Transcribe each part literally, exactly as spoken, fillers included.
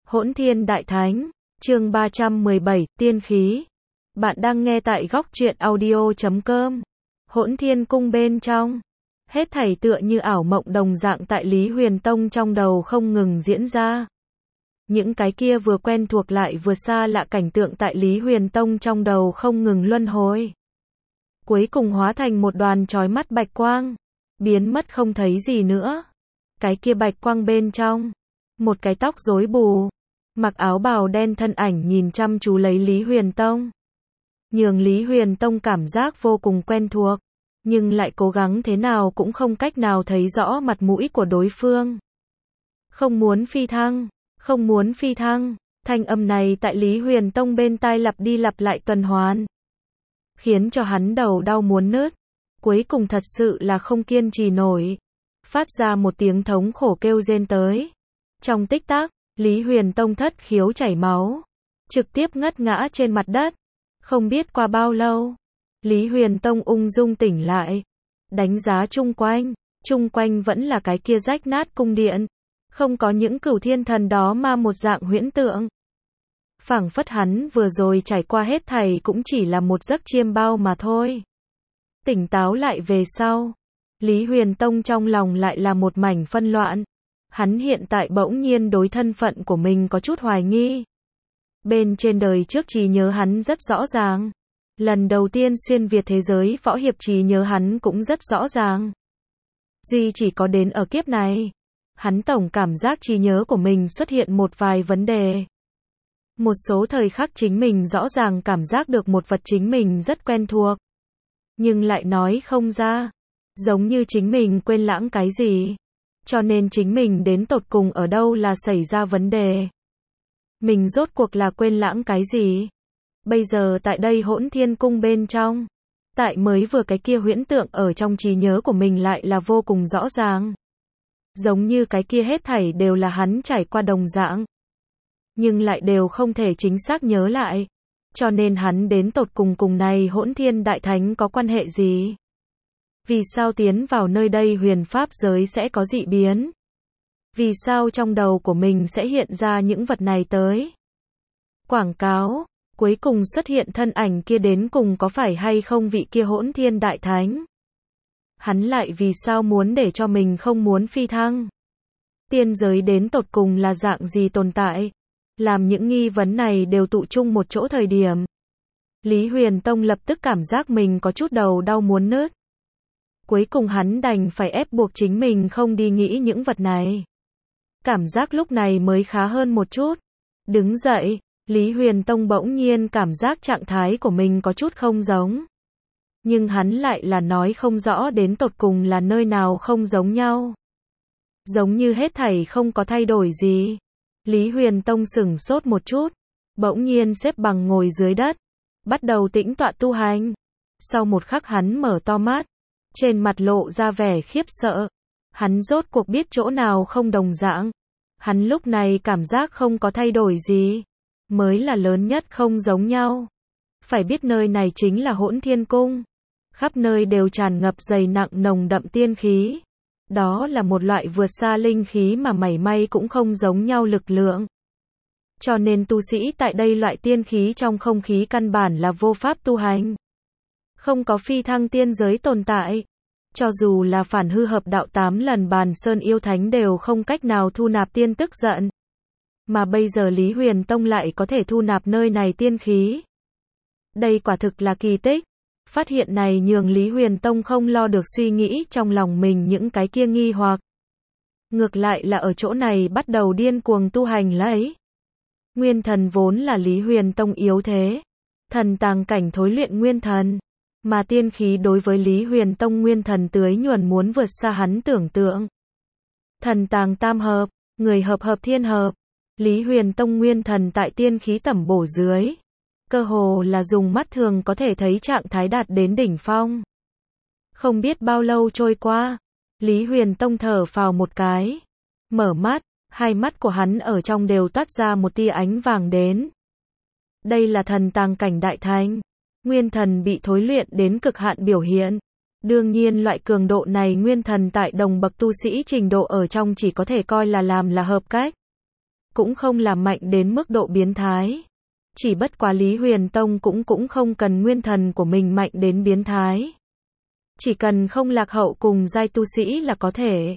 Hỗn Thiên Đại Thánh, chương ba trăm mười bảy, Tiên Khí. Bạn đang nghe tại góc truyện audio chấm com. Hỗn Thiên Cung bên trong, hết thảy tựa như ảo mộng đồng dạng tại Lý Huyền Tông trong đầu không ngừng diễn ra. Những cái kia vừa quen thuộc lại vừa xa lạ cảnh tượng tại Lý Huyền Tông trong đầu không ngừng luân hồi. Cuối cùng hóa thành một đoàn chói mắt bạch quang, biến mất không thấy gì nữa. Cái kia bạch quang bên trong, một cái tóc rối bù, mặc áo bào đen thân ảnh nhìn chăm chú lấy Lý Huyền Tông. Nhường Lý Huyền Tông cảm giác vô cùng quen thuộc, nhưng lại cố gắng thế nào cũng không cách nào thấy rõ mặt mũi của đối phương. Không muốn phi thăng, không muốn phi thăng, thanh âm này tại Lý Huyền Tông bên tai lặp đi lặp lại tuần hoàn, khiến cho hắn đầu đau muốn nứt, cuối cùng thật sự là không kiên trì nổi, phát ra một tiếng thống khổ kêu rên tới. Trong tích tắc, Lý Huyền Tông thất khiếu chảy máu, trực tiếp ngất ngã trên mặt đất. Không biết qua bao lâu, Lý Huyền Tông ung dung tỉnh lại, đánh giá chung quanh, chung quanh vẫn là cái kia rách nát cung điện, không có những cửu thiên thần đó mà một dạng huyễn tượng. Phảng phất hắn vừa rồi trải qua hết thảy cũng chỉ là một giấc chiêm bao mà thôi. Tỉnh táo lại về sau, Lý Huyền Tông trong lòng lại là một mảnh phân loạn. Hắn hiện tại bỗng nhiên đối thân phận của mình có chút hoài nghi. Bên trên đời trước trí nhớ hắn rất rõ ràng. Lần đầu tiên xuyên Việt thế giới võ hiệp trí nhớ hắn cũng rất rõ ràng. Duy chỉ có đến ở kiếp này, hắn tổng cảm giác trí nhớ của mình xuất hiện một vài vấn đề. Một số thời khắc chính mình rõ ràng cảm giác được một vật chính mình rất quen thuộc, nhưng lại nói không ra. Giống như chính mình quên lãng cái gì. Cho nên chính mình đến tột cùng ở đâu là xảy ra vấn đề. Mình rốt cuộc là quên lãng cái gì. Bây giờ tại đây Hỗn Thiên Cung bên trong, tại mới vừa cái kia huyễn tượng ở trong trí nhớ của mình lại là vô cùng rõ ràng. Giống như cái kia hết thảy đều là hắn trải qua đồng dạng, nhưng lại đều không thể chính xác nhớ lại. Cho nên hắn đến tột cùng cùng này Hỗn Thiên Đại Thánh có quan hệ gì? Vì sao tiến vào nơi đây huyền pháp giới sẽ có dị biến? Vì sao trong đầu của mình sẽ hiện ra những vật này tới? Quảng cáo, cuối cùng xuất hiện thân ảnh kia đến cùng có phải hay không vị kia Hỗn Thiên Đại Thánh? Hắn lại vì sao muốn để cho mình không muốn phi thăng? Tiên giới đến tột cùng là dạng gì tồn tại? Làm những nghi vấn này đều tụ chung một chỗ thời điểm, Lý Huyền Tông lập tức cảm giác mình có chút đầu đau muốn nứt. Cuối cùng hắn đành phải ép buộc chính mình không đi nghĩ những vật này. Cảm giác lúc này mới khá hơn một chút. Đứng dậy, Lý Huyền Tông bỗng nhiên cảm giác trạng thái của mình có chút không giống. Nhưng hắn lại là nói không rõ đến tột cùng là nơi nào không giống nhau. Giống như hết thảy không có thay đổi gì. Lý Huyền Tông sửng sốt một chút, bỗng nhiên xếp bằng ngồi dưới đất, bắt đầu tĩnh tọa tu hành. Sau một khắc hắn mở to mắt, trên mặt lộ ra vẻ khiếp sợ. Hắn rốt cuộc biết chỗ nào không đồng dạng. Hắn lúc này cảm giác không có thay đổi gì, mới là lớn nhất không giống nhau. Phải biết nơi này chính là Hỗn Thiên Cung. Khắp nơi đều tràn ngập dày nặng nồng đậm tiên khí. Đó là một loại vượt xa linh khí mà mảy may cũng không giống nhau lực lượng. Cho nên tu sĩ tại đây loại tiên khí trong không khí căn bản là vô pháp tu hành. Không có phi thăng tiên giới tồn tại. Cho dù là phản hư hợp đạo tám lần bàn sơn yêu thánh đều không cách nào thu nạp tiên tức giận. Mà bây giờ Lý Huyền Tông lại có thể thu nạp nơi này tiên khí. Đây quả thực là kỳ tích. Phát hiện này nhường Lý Huyền Tông không lo được suy nghĩ trong lòng mình những cái kia nghi hoặc. Ngược lại là ở chỗ này bắt đầu điên cuồng tu hành lấy. Nguyên thần vốn là Lý Huyền Tông yếu thế. Thần tàng cảnh thối luyện nguyên thần. Mà tiên khí đối với Lý Huyền Tông nguyên thần tưới nhuần muốn vượt xa hắn tưởng tượng. Thần tàng tam hợp, người hợp hợp thiên hợp. Lý Huyền Tông nguyên thần tại tiên khí tẩm bổ dưới, cơ hồ là dùng mắt thường có thể thấy trạng thái đạt đến đỉnh phong. Không biết bao lâu trôi qua, Lý Huyền Tông thở phào một cái, mở mắt, hai mắt của hắn ở trong đều toát ra một tia ánh vàng đến. Đây là thần tàng cảnh đại thánh. Nguyên thần bị thối luyện đến cực hạn biểu hiện. Đương nhiên loại cường độ này nguyên thần tại đồng bậc tu sĩ trình độ ở trong chỉ có thể coi là làm là hợp cách. cũng không là mạnh đến mức độ biến thái. Chỉ bất quá Lý Huyền Tông cũng cũng không cần nguyên thần của mình mạnh đến biến thái. Chỉ cần không lạc hậu cùng giai tu sĩ là có thể.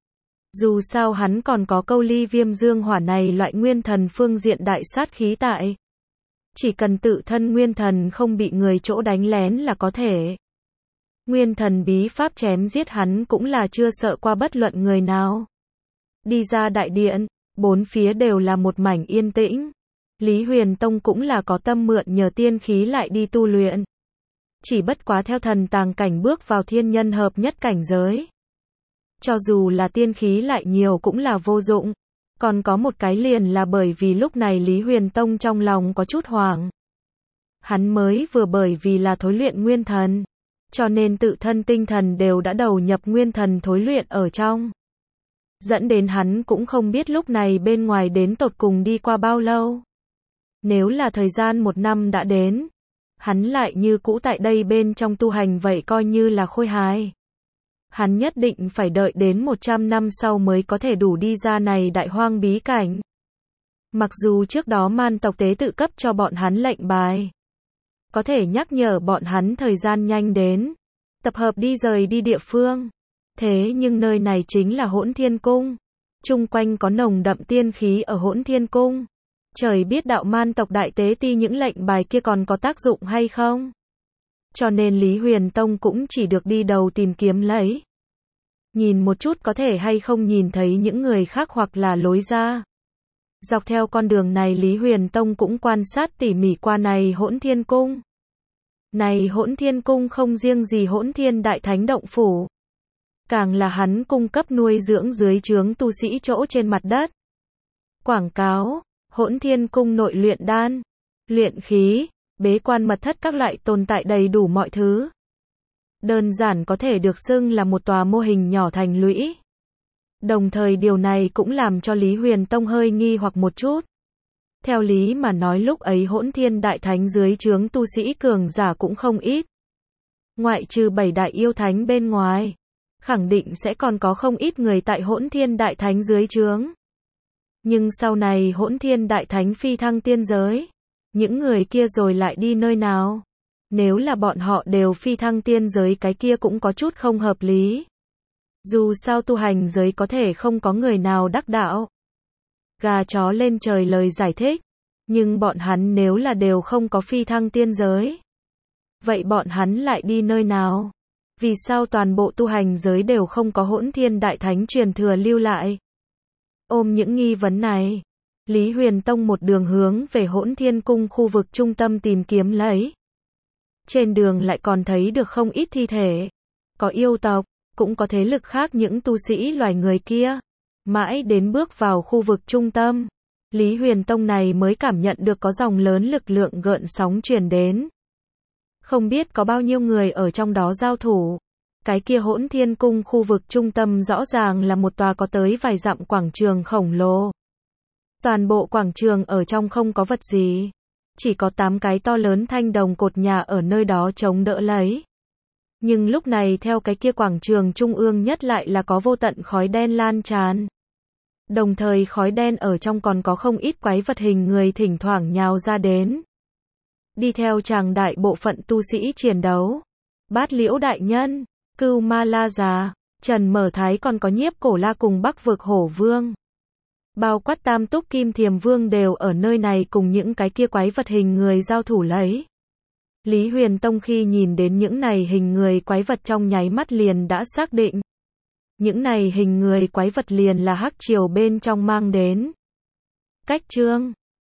Dù sao hắn còn có câu ly viêm dương hỏa này loại nguyên thần phương diện đại sát khí tại. Chỉ cần tự thân nguyên thần không bị người chỗ đánh lén là có thể. Nguyên thần bí pháp chém giết hắn cũng là chưa sợ qua bất luận người nào. Đi ra đại điện, bốn phía đều là một mảnh yên tĩnh. Lý Huyền Tông cũng là có tâm mượn nhờ tiên khí lại đi tu luyện. Chỉ bất quá theo thần tàng cảnh bước vào thiên nhân hợp nhất cảnh giới. Cho dù là tiên khí lại nhiều cũng là vô dụng. Còn có một cái liền là bởi vì lúc này Lý Huyền Tông trong lòng có chút hoảng. Hắn mới vừa bởi vì là thối luyện nguyên thần. Cho nên tự thân tinh thần đều đã đầu nhập nguyên thần thối luyện ở trong. Dẫn đến hắn cũng không biết lúc này bên ngoài đến tột cùng đi qua bao lâu. Nếu là thời gian một năm đã đến, hắn lại như cũ tại đây bên trong tu hành vậy coi như là khôi hài. Hắn nhất định phải đợi đến một trăm năm sau mới có thể đủ đi ra này đại hoang bí cảnh. Mặc dù trước đó man tộc tế tự cấp cho bọn hắn lệnh bài. Có thể nhắc nhở bọn hắn thời gian nhanh đến. Tập hợp đi rời đi địa phương. Thế nhưng nơi này chính là Hỗn Thiên Cung. Chung quanh có nồng đậm tiên khí ở Hỗn Thiên Cung. Trời biết đạo man tộc đại tế ti những lệnh bài kia còn có tác dụng hay không. Cho nên Lý Huyền Tông cũng chỉ được đi đầu tìm kiếm lấy. Nhìn một chút có thể hay không nhìn thấy những người khác hoặc là lối ra. Dọc theo con đường này Lý Huyền Tông cũng quan sát tỉ mỉ qua này Hỗn Thiên Cung. Này Hỗn Thiên Cung không riêng gì Hỗn Thiên Đại Thánh Động Phủ. Càng là hắn cung cấp nuôi dưỡng dưới trướng tu sĩ chỗ trên mặt đất. Quảng cáo, Hỗn Thiên Cung nội luyện đan, luyện khí, bế quan mật thất các loại tồn tại đầy đủ mọi thứ. Đơn giản có thể được xưng là một tòa mô hình nhỏ thành lũy. Đồng thời điều này cũng làm cho Lý Huyền Tông hơi nghi hoặc một chút. Theo lý mà nói lúc ấy Hỗn Thiên Đại Thánh dưới trướng tu sĩ cường giả cũng không ít. Ngoại trừ bảy đại yêu thánh bên ngoài, khẳng định sẽ còn có không ít người tại Hỗn Thiên Đại Thánh dưới trướng. Nhưng sau này Hỗn Thiên Đại Thánh phi thăng tiên giới, những người kia rồi lại đi nơi nào? Nếu là bọn họ đều phi thăng tiên giới cái kia cũng có chút không hợp lý. Dù sao tu hành giới có thể không có người nào đắc đạo. Gà chó lên trời lời giải thích. Nhưng bọn hắn nếu là đều không có phi thăng tiên giới. Vậy bọn hắn lại đi nơi nào? Vì sao toàn bộ tu hành giới đều không có Hỗn Thiên Đại Thánh truyền thừa lưu lại? Ôm những nghi vấn này, Lý Huyền Tông một đường hướng về Hỗn Thiên Cung khu vực trung tâm tìm kiếm lấy. Trên đường lại còn thấy được không ít thi thể. Có yêu tộc, cũng có thế lực khác những tu sĩ loài người kia. Mãi đến bước vào khu vực trung tâm, Lý Huyền Tông này mới cảm nhận được có dòng lớn lực lượng gợn sóng truyền đến. Không biết có bao nhiêu người ở trong đó giao thủ. Cái kia Hỗn Thiên Cung khu vực trung tâm rõ ràng là một tòa có tới vài dặm quảng trường khổng lồ. Toàn bộ quảng trường ở trong không có vật gì. Chỉ có tám cái to lớn thanh đồng cột nhà ở nơi đó chống đỡ lấy. Nhưng lúc này theo cái kia quảng trường trung ương nhất lại là có vô tận khói đen lan tràn. Đồng thời khói đen ở trong còn có không ít quái vật hình người thỉnh thoảng nhào ra đến. Đi theo tràng đại bộ phận tu sĩ chiến đấu. Bát Liễu Đại Nhân, Cưu Ma La Già, Trần Mở Thái còn có Nhiếp Cổ La cùng Bắc Vực Hổ Vương. Bao quát Tam Túc Kim Thiềm Vương đều ở nơi này cùng những cái kia quái vật hình người giao thủ lấy. Lý Huyền Tông khi nhìn đến những này hình người quái vật trong nháy mắt liền đã xác định. Những này hình người quái vật liền là Hắc Triều bên trong mang đến. Cách chương